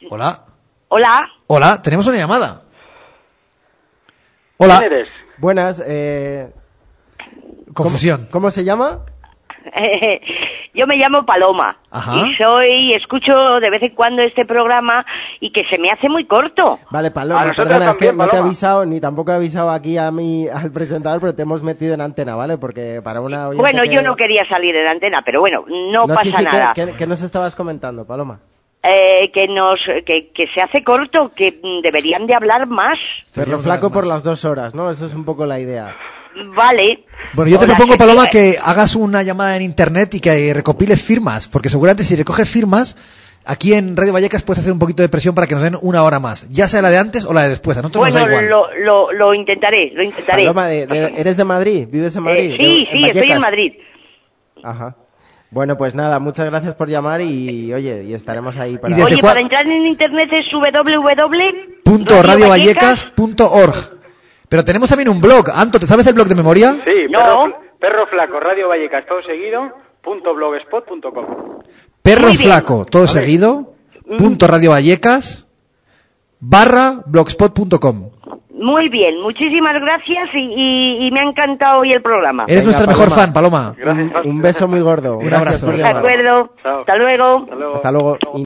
Hola. Hola. Hola, tenemos una llamada. Hola. ¿Quién eres? Buenas, Confusión. ¿Cómo se llama? Yo me llamo Paloma. Ajá. Y escucho de vez en cuando este programa y que se me hace muy corto. Vale, A Paloma, nosotros perdona, es que también, no te he Paloma. avisado, ni tampoco he avisado aquí al presentador, pero te hemos metido en antena, ¿vale? Porque para una oyente Bueno, que... yo no quería salir en la antena, pero bueno, no sí, pasa sí, nada. ¿qué nos estabas comentando, Paloma? Que se hace corto, que deberían de hablar más. Perro flaco por las 2 horas, ¿no? Eso es un poco la idea. Vale. Bueno, yo te Hola, propongo, sí, Paloma, que hagas una llamada en internet y que recopiles firmas, porque seguramente si recoges firmas, aquí en Radio Vallecas puedes hacer un poquito de presión para que nos den 1 hora más, ya sea la de antes o la de después, a nosotros nos da Bueno, igual. lo intentaré. Paloma, ¿eres de Madrid? ¿Vives en Madrid? Sí, estoy en Vallecas? Madrid. Ajá. Bueno, pues nada, muchas gracias por llamar y oye, y estaremos ahí para... Y desde Oye, para entrar en internet es www.radiovallecas.org. Pero tenemos también un blog. Anto, ¿te sabes el blog de memoria? Sí, No. Perro Flaco, Radio Vallecas, todo seguido, .blogspot.com. Perro Muy bien. flaco, todo seguido, .radiovallecas.blogspot.com. Muy bien, muchísimas gracias y me ha encantado hoy el programa. Eres Venga, nuestra mejor Paloma. fan, Paloma. Gracias. Un beso muy gordo. Un Gracias abrazo. por De llamar. acuerdo. Chao. Hasta luego. Hasta luego. Hasta luego.